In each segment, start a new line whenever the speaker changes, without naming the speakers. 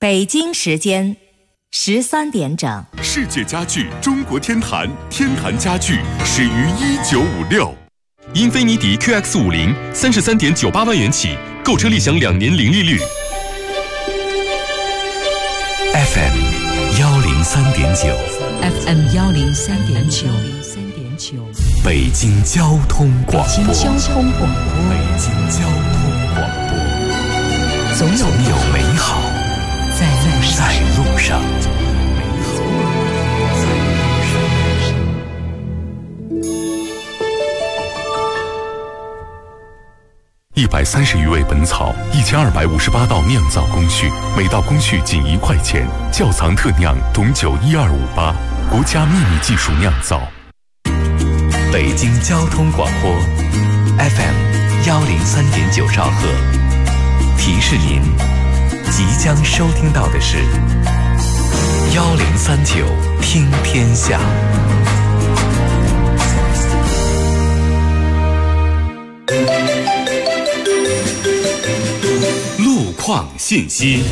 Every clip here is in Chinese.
北京时间13点整。
世界家具中国天坛，天坛家具始于1956。英菲尼迪 QX50 33.98万元起，购车立享2年零利率。
FM 103.9
FM 103.9
北京交通广播。
北京交通广播。
北京交通广播。
总有
美好在路上。130余味本草，1258道酿造工序，每道工序仅1块钱。窖藏特酿董酒1258，国家秘密技术酿造。北京交通广播 FM 103.9兆赫，提示您即将收听到的是1039听天下。路况信息。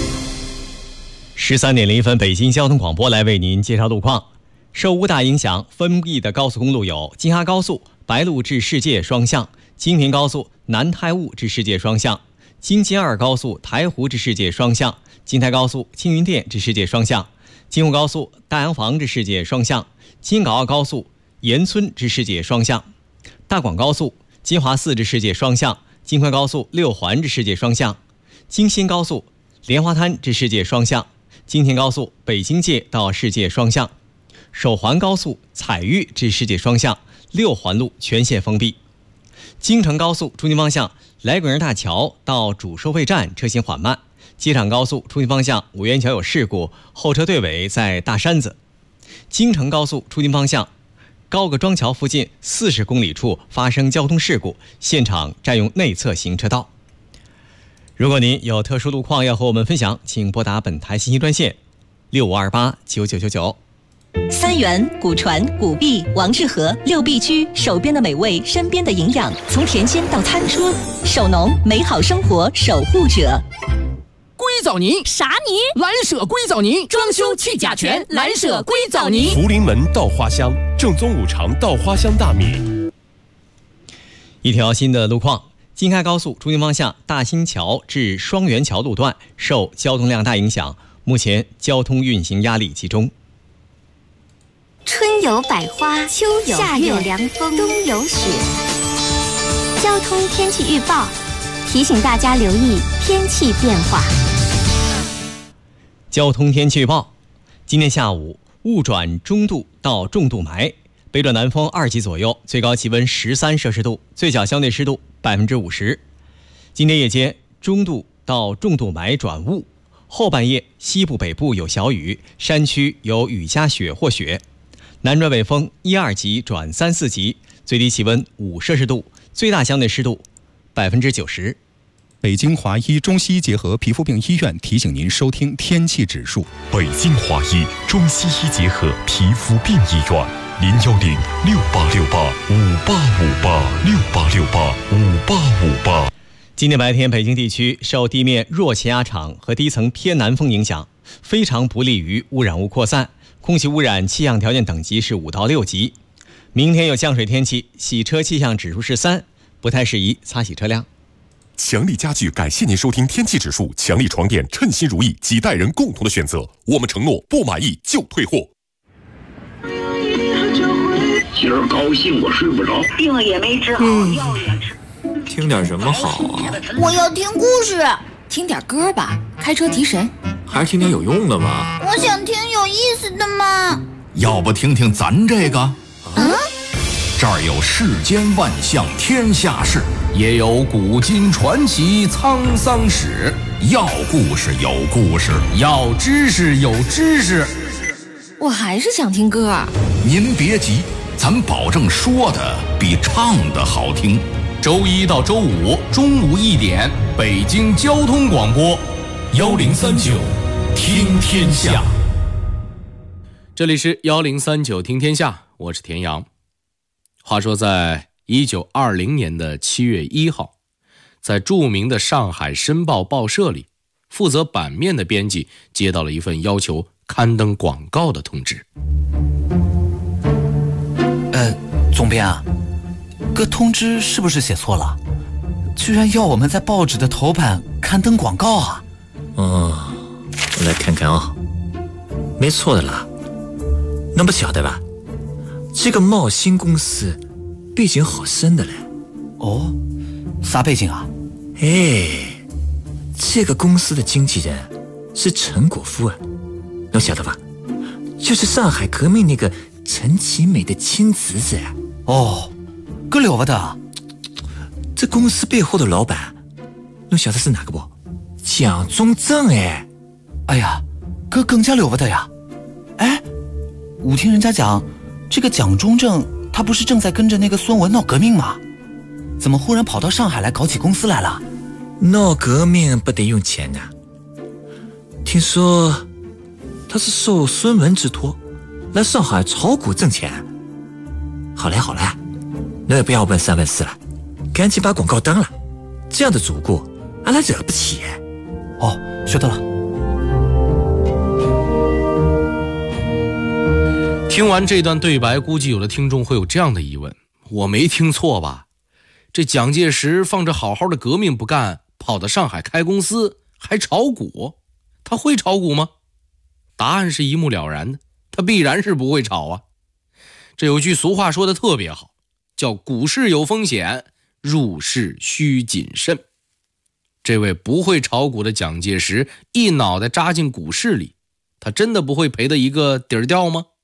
13点01分，北京交通广播来为您介绍路况。受乌大影响，封闭的高速公路有京哈高速白鹿至世界双向、京平高速南太坞至世界双向、京津2高速台湖至世界双向、京台高速青云店至世界双向、京沪高速大洋房至世界双向、京港澳高速盐村至世界双向、大广高速金华寺至世界双向、京昆高速6环至世界双向、京新高速莲花滩至世界双向、京田高速北京界到世界双向、首环高速彩玉至世界双向6环路全线封闭。京承高速出京方向来滚人大桥到主收费站车行缓慢。机场高速出京方向五元桥有事故，后车队尾在大山子。京承高速出京方向高个庄桥附近40公里处发生交通事故，现场占用内侧行车道。如果您有特殊路况要和我们分享，请拨打本台信息专线65289999。
三元、古传、古碧、王致和6必居，手边的美味，身边的营养，从田间到餐桌，手农美好生活守护者。
硅藻泥
啥泥？
蓝舍硅藻泥，装修去甲醛，蓝舍硅藻泥。
福临门稻花香，正宗五常稻花香大米。
一条新的路况，京开高速出京方向大新桥至双元桥路段受交通量大影响，目前交通运行压力集中。
春有百花，秋有夏有凉风，冬有雪。交通天气预报提醒大家留意天气变化。
交通天气预报，今天下午雾转中度到重度霾，北转南风2级左右，最高气温13摄氏度，最小相对湿度50%。今天夜间中度到重度霾转雾，后半夜西部北部有小雨，山区有雨夹雪或雪。南转北风1、2级转3、4级，最低气温5摄氏度，最大相对湿度90%。
北京华医中西医结合皮肤病医院提醒您收听天气指数。
北京华医中西医结合皮肤病医院，0106868585858
今天白天，北京地区受地面弱气压场和低层偏南风影响，非常不利于污染物扩散，空气污染气象条件等级是5到6级。明天有降水天气，洗车气象指数是3，不太适宜擦洗车辆。
强力家具感谢您收听天气指数，强力床垫称心如意，几代人共同的选择，我们承诺不满意就退货。
今儿高兴我睡不着，
病也没治好，药也吃。
听点什么好啊？
我要听故事。听点歌吧，开车提神。
还是听点有用的吧。
我想听有意思的嘛。
要不听听咱这个？这儿有世间万象天下事，也有古今传奇沧桑史。要故事有故事，要知识有知识。
我还是想听歌。
您别急，咱保证说的比唱的好听。周1到周5中午1点，北京交通广播1039听天下。
这里是1039听天下，我是田阳。话说在1920年的7月1号，在著名的上海申报报社里负责版面的编辑接到了一份要求刊登广告的通知。
总编啊，这通知是不是写错了？居然要我们在报纸的头版刊登广告啊！
我来看看啊，没错的啦。那不晓得吧？这个茂兴公司背景好深的嘞。
哦，啥背景啊？
这个公司的经纪人是陈果夫啊，能晓得吧？就是上海革命那个陈其美的亲侄子啊。
哦，个了不得！
这公司背后的老板，能晓得是哪个不？蒋中正哎！
哎呀，这更加了不得呀！哎，我听人家讲，这个蒋中正他不是正在跟着那个孙文闹革命吗？怎么忽然跑到上海来搞起公司来了？
闹革命不得用钱呐！听说他是受孙文之托来上海炒股挣钱。好嘞，那也不要问三问四了，赶紧把广告登了。这样的主顾，俺来惹不起。
哦，学到了。
听完这段对白，估计有的听众会有这样的疑问：我没听错吧？这蒋介石放着好好的革命不干，跑到上海开公司，还炒股？他会炒股吗？答案是一目了然的，他必然是不会炒啊。这有句俗话说的特别好，叫股市有风险，入市需谨慎。这位不会炒股的蒋介石一脑袋扎进股市里，他真的不会赔得一个底儿掉吗？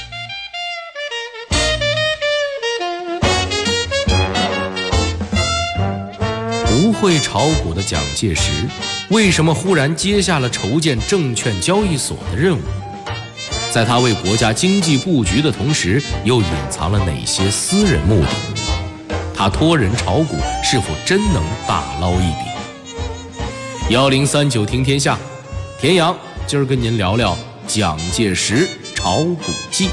不会炒股的蒋介石为什么忽然接下了筹建证券交易所的任务？在他为国家经济布局的同时，又隐藏了哪些私人目的？他托人炒股是否真能大捞一笔？1039听天下，田阳今儿跟您聊聊蒋介石炒股记。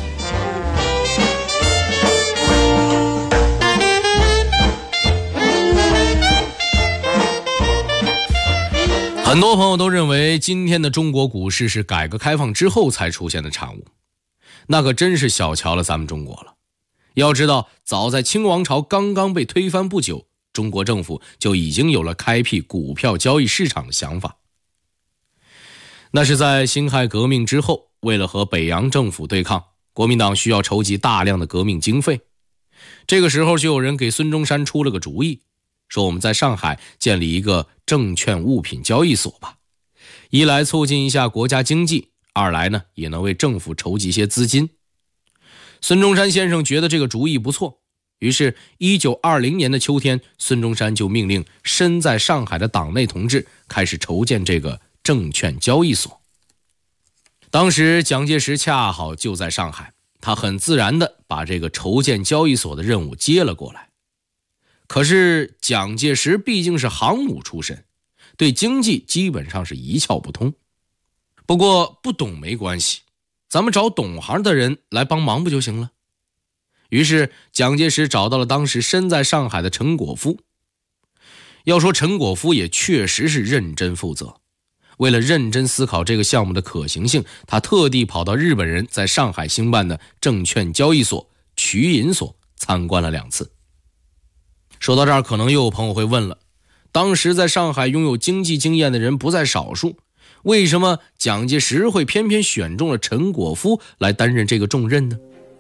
很多朋友都认为今天的中国股市是改革开放之后才出现的产物，那可真是小瞧了咱们中国了。要知道，早在清王朝刚刚被推翻不久，中国政府就已经有了开辟股票交易市场的想法。那是在辛亥革命之后，为了和北洋政府对抗，国民党需要筹集大量的革命经费。这个时候就有人给孙中山出了个主意，说我们在上海建立一个证券物品交易所吧，一来促进一下国家经济，二来呢也能为政府筹集些资金。孙中山先生觉得这个主意不错，于是1920年的秋天，孙中山就命令身在上海的党内同志开始筹建这个证券交易所。当时蒋介石恰好就在上海，他很自然地把这个筹建交易所的任务接了过来。可是蒋介石毕竟是航母出身，对经济基本上是一窍不通。不过不懂没关系，咱们找懂行的人来帮忙不就行了？于是蒋介石找到了当时身在上海的陈果夫。要说陈果夫也确实是认真负责，为了认真思考这个项目的可行性，他特地跑到日本人在上海兴办的证券交易所瞿银所参观了2次。说到这儿，可能又有朋友会问了，当时在上海拥有经济经验的人不在少数，为什么蒋介石会偏偏选中了陈果夫来担任这个重任呢？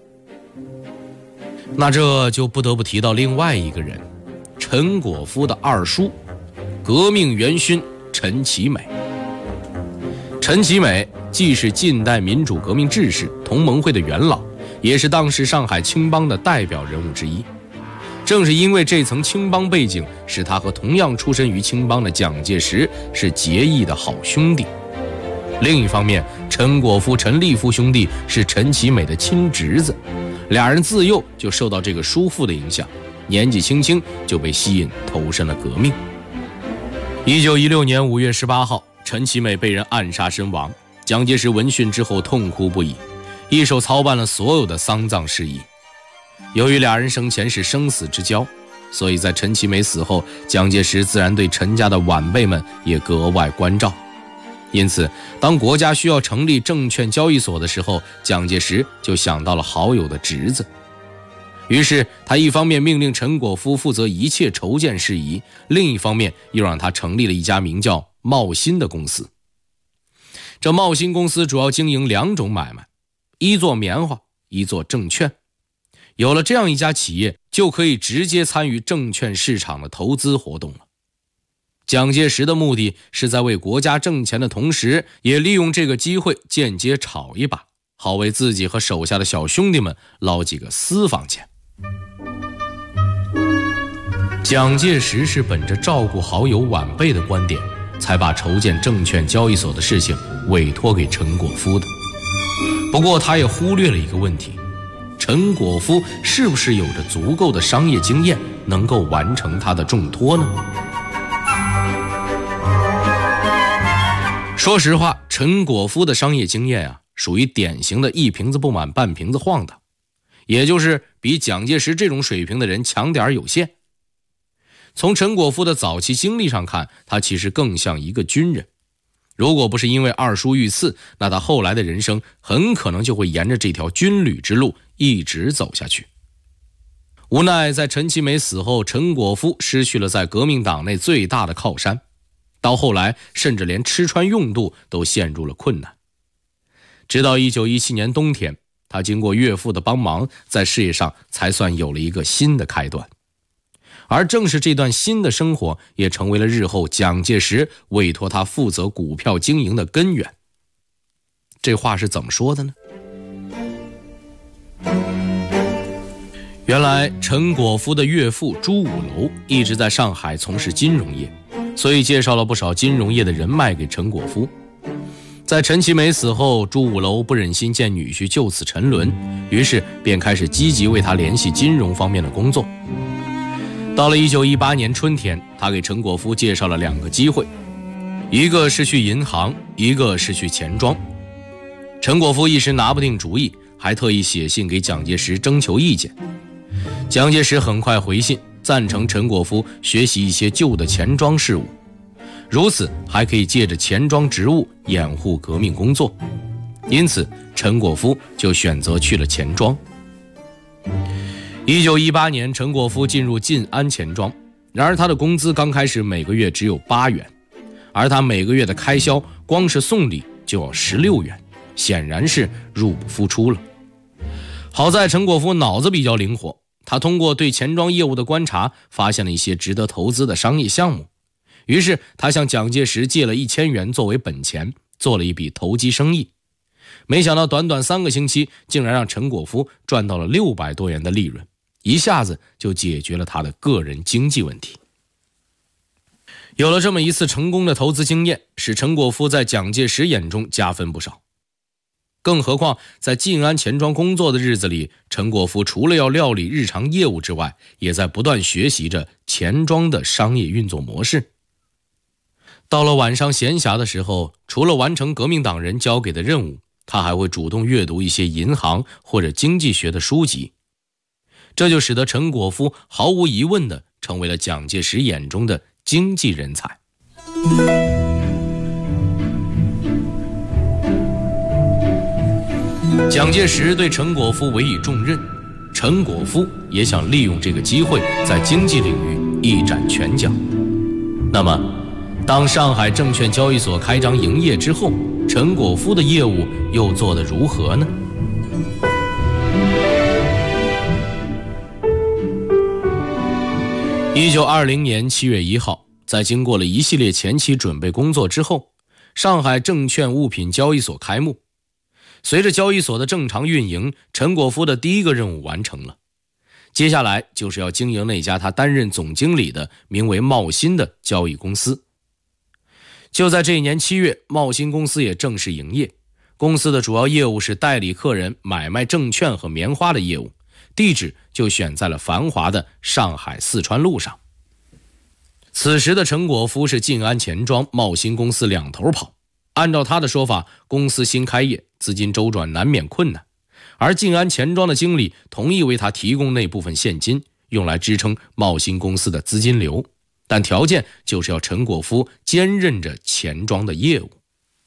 那这就不得不提到另外一个人，陈果夫的二叔，革命元勋陈其美。陈其美既是近代民主革命志士、同盟会的元老，也是当时上海青帮的代表人物之一。正是因为这层青帮背景，使他和同样出身于青帮的蒋介石是结义的好兄弟。另一方面，陈果夫、陈立夫兄弟是陈其美的亲侄子，俩人自幼就受到这个叔父的影响，年纪轻轻就被吸引投身了革命。1916年5月18号，陈其美被人暗杀身亡，蒋介石闻讯之后痛哭不已，一手操办了所有的丧葬事宜。由于俩人生前是生死之交，所以在陈其美死后，蒋介石自然对陈家的晚辈们也格外关照， 因此，当国家需要成立证券交易所的时候，蒋介石就想到了好友的侄子。于是他一方面命令陈果夫负责一切筹建事宜，另一方面又让他成立了一家名叫茂新的公司。这茂新公司主要经营2种买卖，一做棉花，一做证券。有了这样一家企业，就可以直接参与证券市场的投资活动了。蒋介石的目的是在为国家挣钱的同时，也利用这个机会间接炒一把，好为自己和手下的小兄弟们捞几个私房钱。蒋介石是本着照顾好友晚辈的观点，才把筹建证券交易所的事情委托给陈果夫的。不过他也忽略了一个问题，陈果夫是不是有着足够的商业经验，能够完成他的重托呢？说实话，陈果夫的商业经验属于典型的一瓶子不满半瓶子晃的，也就是比蒋介石这种水平的人强点有限。从陈果夫的早期经历上看，他其实更像一个军人。如果不是因为二叔遇刺，那他后来的人生很可能就会沿着这条军旅之路一直走下去。无奈在陈其美死后，陈果夫失去了在革命党内最大的靠山，到后来甚至连吃穿用度都陷入了困难。直到1917年冬天，他经过岳父的帮忙，在事业上才算有了一个新的开端。而正是这段新的生活，也成为了日后蒋介石委托他负责股票经营的根源。这话是怎么说的呢？原来陈果夫的岳父朱五楼一直在上海从事金融业，所以介绍了不少金融业的人脉给陈果夫。在陈其美死后，朱五楼不忍心见女婿就此沉沦，于是便开始积极为他联系金融方面的工作。到了1918年春天，他给陈果夫介绍了2个机会，一个是去银行，一个是去钱庄。陈果夫一时拿不定主意，还特意写信给蒋介石征求意见。蒋介石很快回信，赞成陈果夫学习一些旧的钱庄事务，如此还可以借着钱庄职务掩护革命工作。因此陈果夫就选择去了钱庄。1918年，陈果夫进入晋安钱庄，然而他的工资刚开始每个月只有8元，而他每个月的开销光是送礼就要16元，显然是入不敷出了。好在陈果夫脑子比较灵活，他通过对钱庄业务的观察，发现了一些值得投资的商业项目，于是他向蒋介石借了1000元作为本钱，做了一笔投机生意。没想到短短3个星期，竟然让陈果夫赚到了600多元的利润，一下子就解决了他的个人经济问题。有了这么一次成功的投资经验，使陈果夫在蒋介石眼中加分不少。更何况在晋安钱庄工作的日子里，陈果夫除了要料理日常业务之外，也在不断学习着钱庄的商业运作模式。到了晚上闲暇的时候，除了完成革命党人交给的任务，他还会主动阅读一些银行或者经济学的书籍。这就使得陈果夫毫无疑问地成为了蒋介石眼中的经济人才。蒋介石对陈果夫委以重任，陈果夫也想利用这个机会在经济领域一展拳脚。那么当上海证券交易所开张营业之后，陈果夫的业务又做得如何呢？1920年7月1号，在经过了一系列前期准备工作之后，上海证券物品交易所开幕。随着交易所的正常运营，陈果夫的第一个任务完成了。接下来就是要经营那家他担任总经理的名为茂新的交易公司。就在这一年7月，茂新公司也正式营业。公司的主要业务是代理客人买卖证券和棉花的业务，地址就选在了繁华的上海四川路上。此时的陈果夫是晋安钱庄、茂新公司两头跑。按照他的说法，公司新开业，资金周转难免困难，而晋安钱庄的经理同意为他提供那部分现金，用来支撑茂新公司的资金流，但条件就是要陈果夫兼任着钱庄的业务。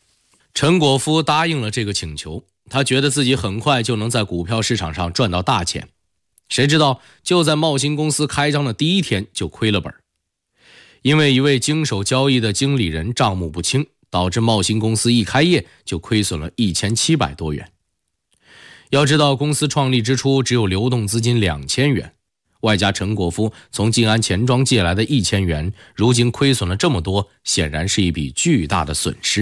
陈果夫答应了这个请求，他觉得自己很快就能在股票市场上赚到大钱。谁知道就在茂兴公司开张的第一天就亏了本，因为一位经手交易的经理人账目不清，导致茂兴公司一开业就亏损了1700多元。要知道公司创立之初只有流动资金2000元，外加陈果夫从晋安钱庄借来的1000元，如今亏损了这么多，显然是一笔巨大的损失。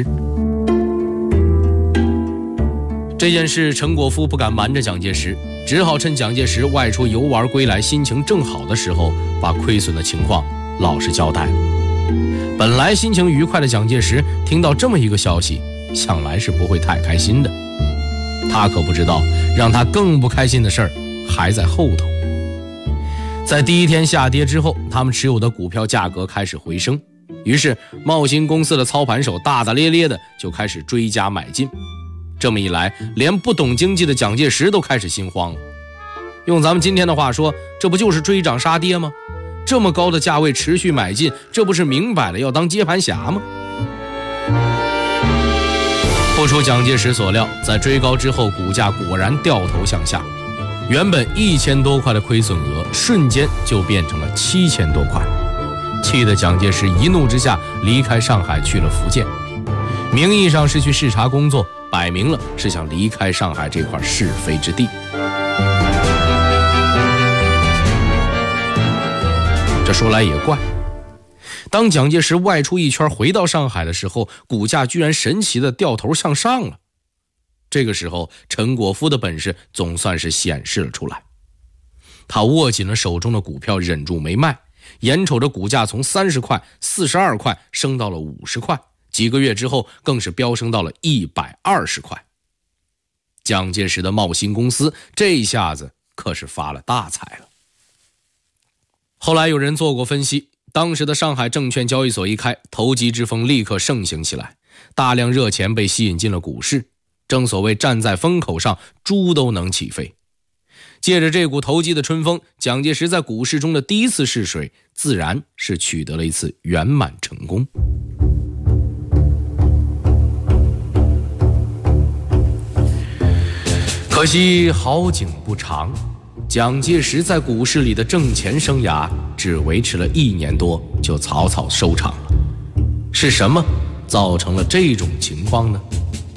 这件事陈果夫不敢瞒着蒋介石，只好趁蒋介石外出游玩归来心情正好的时候，把亏损的情况老实交代了。本来心情愉快的蒋介石听到这么一个消息，想来是不会太开心的。他可不知道让他更不开心的事儿还在后头。在第一天下跌之后，他们持有的股票价格开始回升，于是茂兴公司的操盘手大大咧咧的就开始追加买进。这么一来，连不懂经济的蒋介石都开始心慌了。用咱们今天的话说，这不就是追涨杀跌吗？这么高的价位持续买进，这不是明摆了要当接盘侠吗？不出蒋介石所料，在追高之后，股价果然掉头向下，原本1000多块的亏损额瞬间就变成了7000多块，气得蒋介石一怒之下离开上海去了福建，名义上是去视察工作，摆明了是想离开上海这块是非之地。这说来也怪，当蒋介石外出一圈回到上海的时候，股价居然神奇的掉头向上了。这个时候陈果夫的本事总算是显示了出来，他握紧了手中的股票，忍住没卖，眼瞅着股价从30块、42块升到了50块，几个月之后更是飙升到了120块。蒋介石的茂兴公司这一下子可是发了大财了。后来有人做过分析，当时的上海证券交易所一开，投机之风立刻盛行起来，大量热钱被吸引进了股市，正所谓站在风口上，猪都能起飞。借着这股投机的春风，蒋介石在股市中的第一次试水，自然是取得了一次圆满成功。可惜好景不长，蒋介石在股市里的挣钱生涯只维持了1年多，就草草收场了。是什么造成了这种情况呢？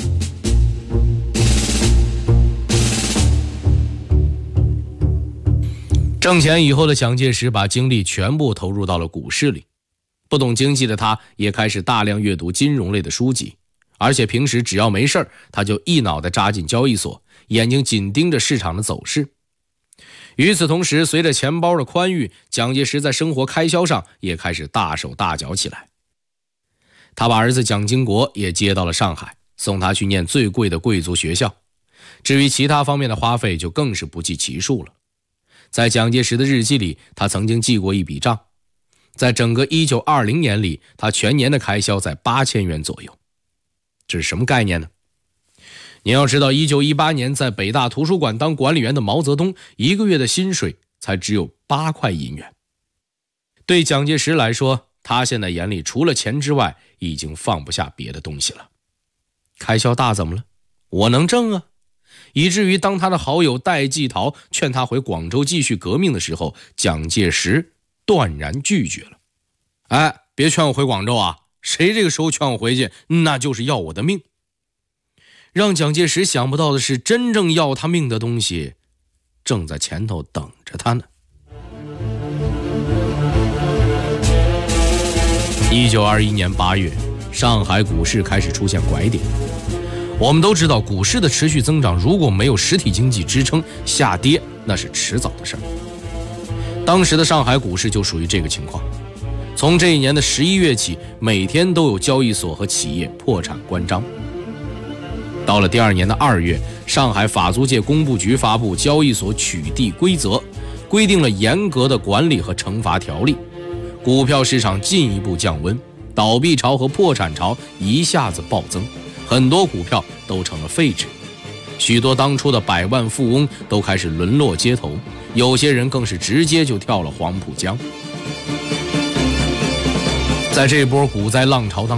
挣钱以后的蒋介石把精力全部投入到了股市里，不懂经济的他也开始大量阅读金融类的书籍，而且平时只要没事他就一脑袋扎进交易所，眼睛紧盯着市场的走势。与此同时，随着钱包的宽裕，蒋介石在生活开销上也开始大手大脚起来。他把儿子蒋经国也接到了上海，送他去念最贵的贵族学校。至于其他方面的花费就更是不计其数了。在蒋介石的日记里，他曾经记过一笔账，在整个1920年里，他全年的开销在8000元左右。这是什么概念呢？您要知道，1918年在北大图书馆当管理员的毛泽东，一个月的薪水才只有8块银元。对蒋介石来说，他现在眼里除了钱之外，已经放不下别的东西了。开销大怎么了？我能挣啊！以至于当他的好友戴季陶劝他回广州继续革命的时候，蒋介石断然拒绝了。哎，别劝我回广州啊！谁这个时候劝我回去，那就是要我的命。让蒋介石想不到的是，真正要他命的东西正在前头等着他呢。1921年8月，上海股市开始出现拐点。我们都知道，股市的持续增长如果没有实体经济支撑，下跌那是迟早的事儿。当时的上海股市就属于这个情况。从这一年的11月起，每天都有交易所和企业破产关张。到了第二年的2月，上海法租界工部局发布交易所取缔规则，规定了严格的管理和惩罚条例，股票市场进一步降温，倒闭潮和破产潮一下子暴增，很多股票都成了废纸，许多当初的百万富翁都开始沦落街头，有些人更是直接就跳了黄浦江。在这波股灾浪潮当中，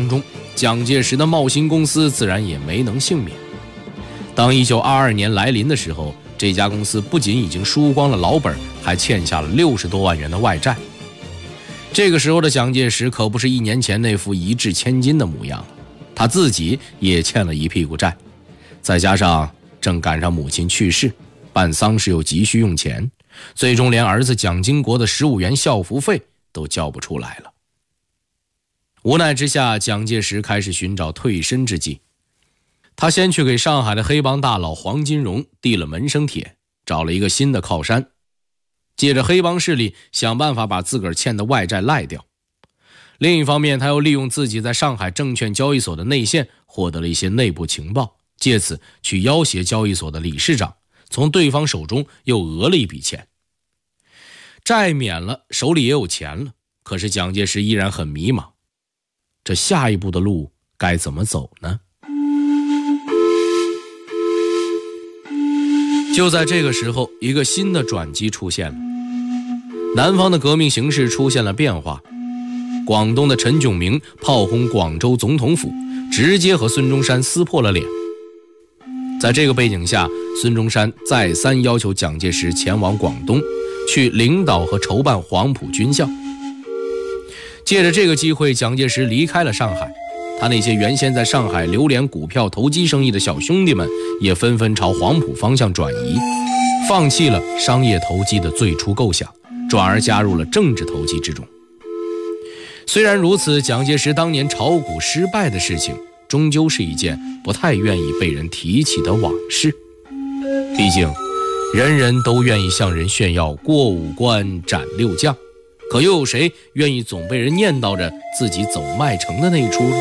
蒋介石的茂兴公司自然也没能幸免。当1922年来临的时候，这家公司不仅已经输光了老本，还欠下了60多万元的外债。这个时候的蒋介石可不是1年前那副一掷千金的模样了，他自己也欠了一屁股债，再加上正赶上母亲去世，办丧事又急需用钱，最终连儿子蒋经国的15元校服费都交不出来了。无奈之下，蒋介石开始寻找退身之计。他先去给上海的黑帮大佬黄金荣递了门生帖，找了一个新的靠山，借着黑帮势力想办法把自个儿欠的外债赖掉。另一方面，他又利用自己在上海证券交易所的内线获得了一些内部情报，借此去要挟交易所的理事长，从对方手中又讹了一笔钱。债免了，手里也有钱了，可是蒋介石依然很迷茫，这下一步的路该怎么走呢？就在这个时候，一个新的转机出现了。南方的革命形势出现了变化，广东的陈炯明炮轰广州总统府，直接和孙中山撕破了脸。在这个背景下，孙中山再三要求蒋介石前往广东，去领导和筹办黄埔军校。借着这个机会，蒋介石离开了上海，他那些原先在上海流连股票投机生意的小兄弟们也纷纷朝黄埔方向转移，放弃了商业投机的最初构想，转而加入了政治投机之中。虽然如此，蒋介石当年炒股失败的事情终究是一件不太愿意被人提起的往事。毕竟人人都愿意向人炫耀过5关斩6将，可又有谁愿意总被人念叨着自己走麦城的那一出呢？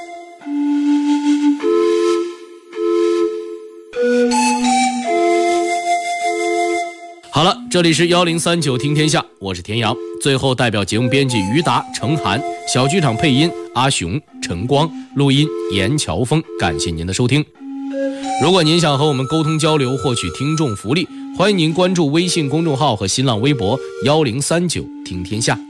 好了，这里是1039听天下，我是田阳。最后代表节目编辑于达、程涵，小剧场配音阿雄、陈光，录音严乔峰。感谢您的收听。如果您想和我们沟通交流，获取听众福利，欢迎您关注微信公众号和新浪微博1039听天下。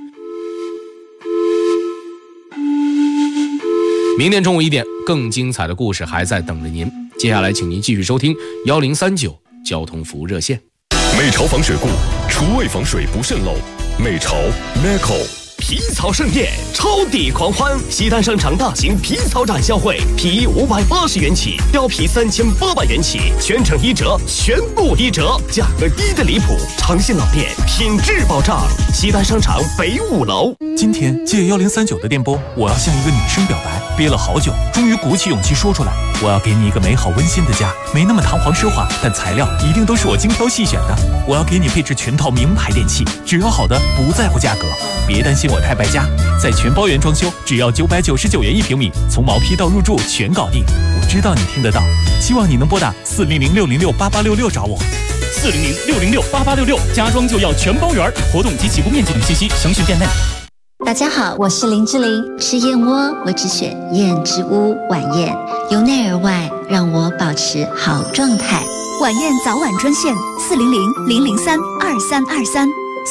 明天中午1点，更精彩的故事还在等着您。接下来请您继续收听1039交通服务热线。
美潮防水固，厨卫防水不渗漏。美潮 Meco
皮草盛宴，超抵狂欢！西单商场大型皮草展销会，皮衣580元起，貂皮3800元起，全程1折，全部1折，价格低的离谱。长信老店，品质保障。西单商场北5楼。
今天借1039的电波，我要向一个女生表白，憋了好久，终于鼓起勇气说出来。我要给你一个美好温馨的家，没那么堂皇奢华，但材料一定都是我精挑细选的。我要给你配置全套名牌电器，只要好的，不在乎价格。别担心我太败家，在全包圆装修，只要999元1平米，从毛坯到入住全搞定。我知道你听得到，希望你能拨打400-606-8866找我。
400-606-8866，家装就要全包圆，活动及起步面积等信息详询店内。
大家好，我是林志玲。吃燕窝，我只选燕之屋晚宴，由内而外让我保持好状态。
晚宴早晚专线400-003-2323。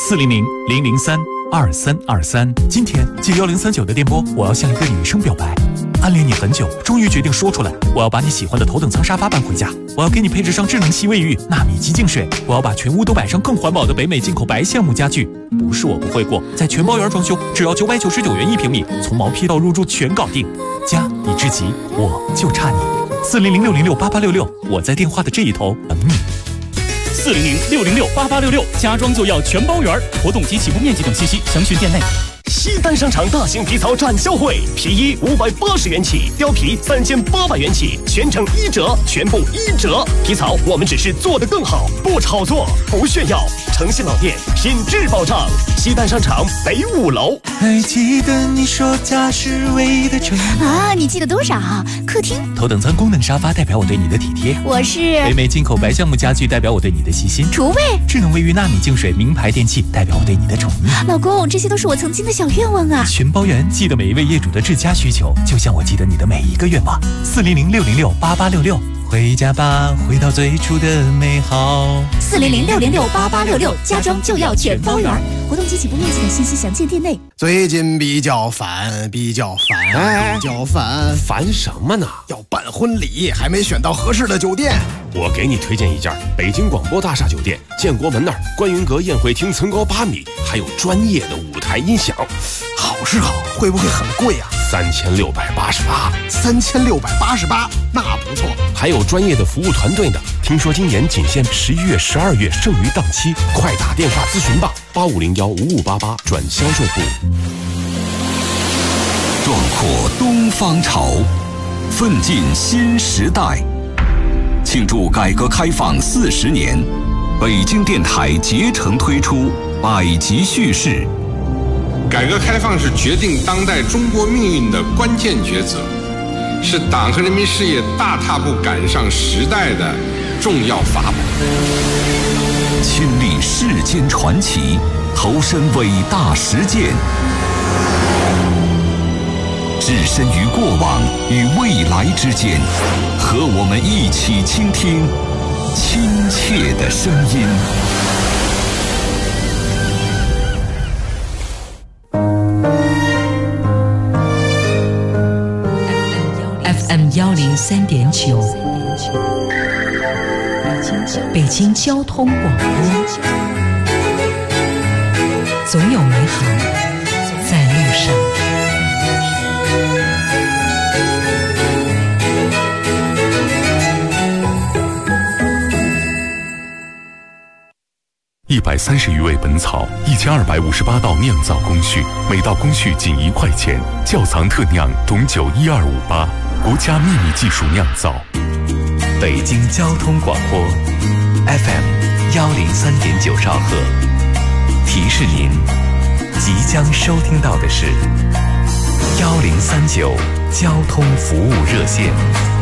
400-003-2323。今天借1039的电波，我要向一个女生表白。暗恋你很久，终于决定说出来。我要把你喜欢的头等舱沙发搬回家，我要给你配置上智能吸卫浴、纳米级净水，我要把全屋都摆上更环保的北美进口白橡木家具。不是我不会过，在全包圆装修，只要999元1平米，从毛坯到入住全搞定。家已至极，我就差你。400-606-8866，我在电话的这一头等你。
400-606-8866，家装就要全包圆，活动及起步面积等信息详询店内。
西单商场大型皮草展销会，皮衣580元起，貂皮3800元起，全程1折，全部1折。皮草我们只是做得更好，不炒作，不炫耀。诚信老店，品质保障。西单商场北5楼。
还记得你说家是唯一的承诺
啊？你记得多少？客厅
头等舱功能沙发代表我对你的体贴，
我是
北美进口白橡木家具代表我对你的细心，
厨卫
智能卫浴纳米净水名牌电器代表我对你的宠溺。
老公，这些都是我曾经的小愿望啊！
全包圆记得每一位业主的至家需求，就像我记得你的每一个愿望。400-606-8866， 回家吧，回到最初的美好。
400-606-8866，家装就要全包圆。活动及起步面积等信息详见店内。
最近比较烦，
烦什么呢？
要办婚礼，还没选到合适的酒店。
我给你推荐一家北京广播大厦酒店，建国门那儿观云阁宴会厅层高8米，还有专业的舞台音响。
好是好，会不会很贵啊
？3688。
3688，那不错。
还有专业的服务团队呢。听说今年仅限11月、12月剩余档期，快打电话咨询吧，8501-5588转销售部。
壮阔东方潮，奋进新时代。庆祝改革开放40年，北京电台竭诚推出百集叙事。
改革开放是决定当代中国命运的关键抉择，是党和人民事业大踏步赶上时代的重要法宝。
亲历世间传奇，投身伟大实践，置身于过往与未来之间，和我们一起倾听亲切的声音。
FM103.9，北京交通广播，总有美好在路上。
130余味本草，1258道酿造工序，每道工序仅1块钱。窖藏特酿董酒12588，国家秘密技术酿造。
北京交通广播 FM103.9兆赫，提示您即将收听到的是1039交通服务热线。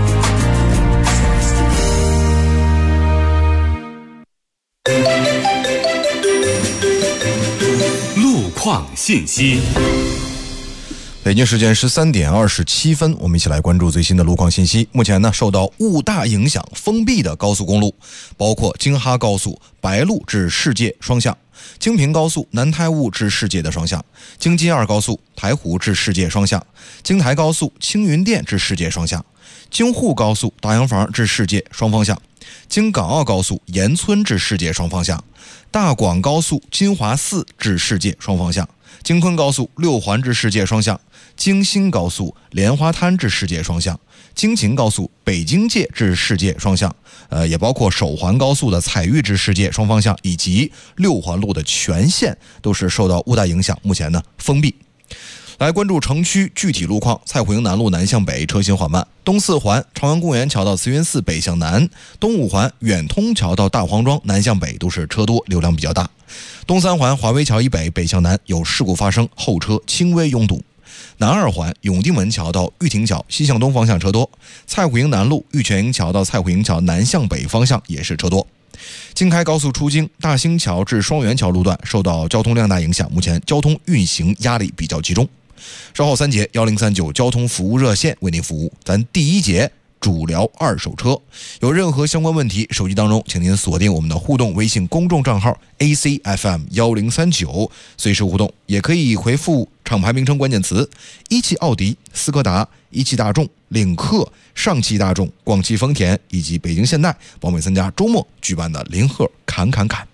路况信息。
北京时间13点27分，我们一起来关注最新的路况信息。目前呢，受到雾大影响，封闭的高速公路包括京哈高速白鹿至世界双向、京平高速南台坞至世界的双向、京津2高速台湖至世界双向、京台高速青云店至世界双向、京沪高速大洋房至世界双方向、京港澳高速沿村至世界双方向、大广高速金华寺至世界双方向、京昆高速6环至世界双向、京新高速莲花滩至世界双向、京秦高速北京界至世界双向，也包括首环高速的彩玉至世界双方向，以及6环路的全线都是受到雾大影响，目前呢封闭。来关注城区具体路况。蔡胡营南路南向北车行缓慢，东4环朝阳公园桥到慈云寺北向南，东5环远通桥到大黄庄南向北都是车多，流量比较大。东3环华威桥以北北向南有事故发生，后车轻微拥堵。南2环永定门桥到玉亭桥西向东方向车多，蔡胡营南路玉泉营桥到蔡胡营桥南向北方向也是车多。京开高速出京大兴桥至双元桥路段受到交通量大影响，目前交通运行压力比较集中。稍后3节1039交通服务热线为您服务。咱第1节主聊二手车，有任何相关问题，手机当中请您锁定我们的互动微信公众账号 ACFM1039，随时互动，也可以回复厂牌名称关键词：一汽奥迪、斯柯达、一汽大众、领克、上汽大众、广汽丰田以及北京现代、宝美3家周末举办的林鹤侃。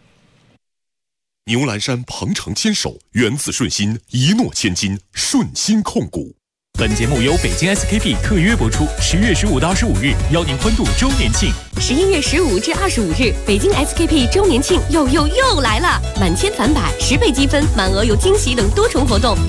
牛栏山鹏程牵手，原子顺心，一诺千金，顺心控股。
本节目由北京 SKP 特约播出，10月15到25日邀您欢度周年庆。
11月15至25日，北京 SKP 周年庆又来了！满千返百，10倍积分，满额有惊喜等多重活动。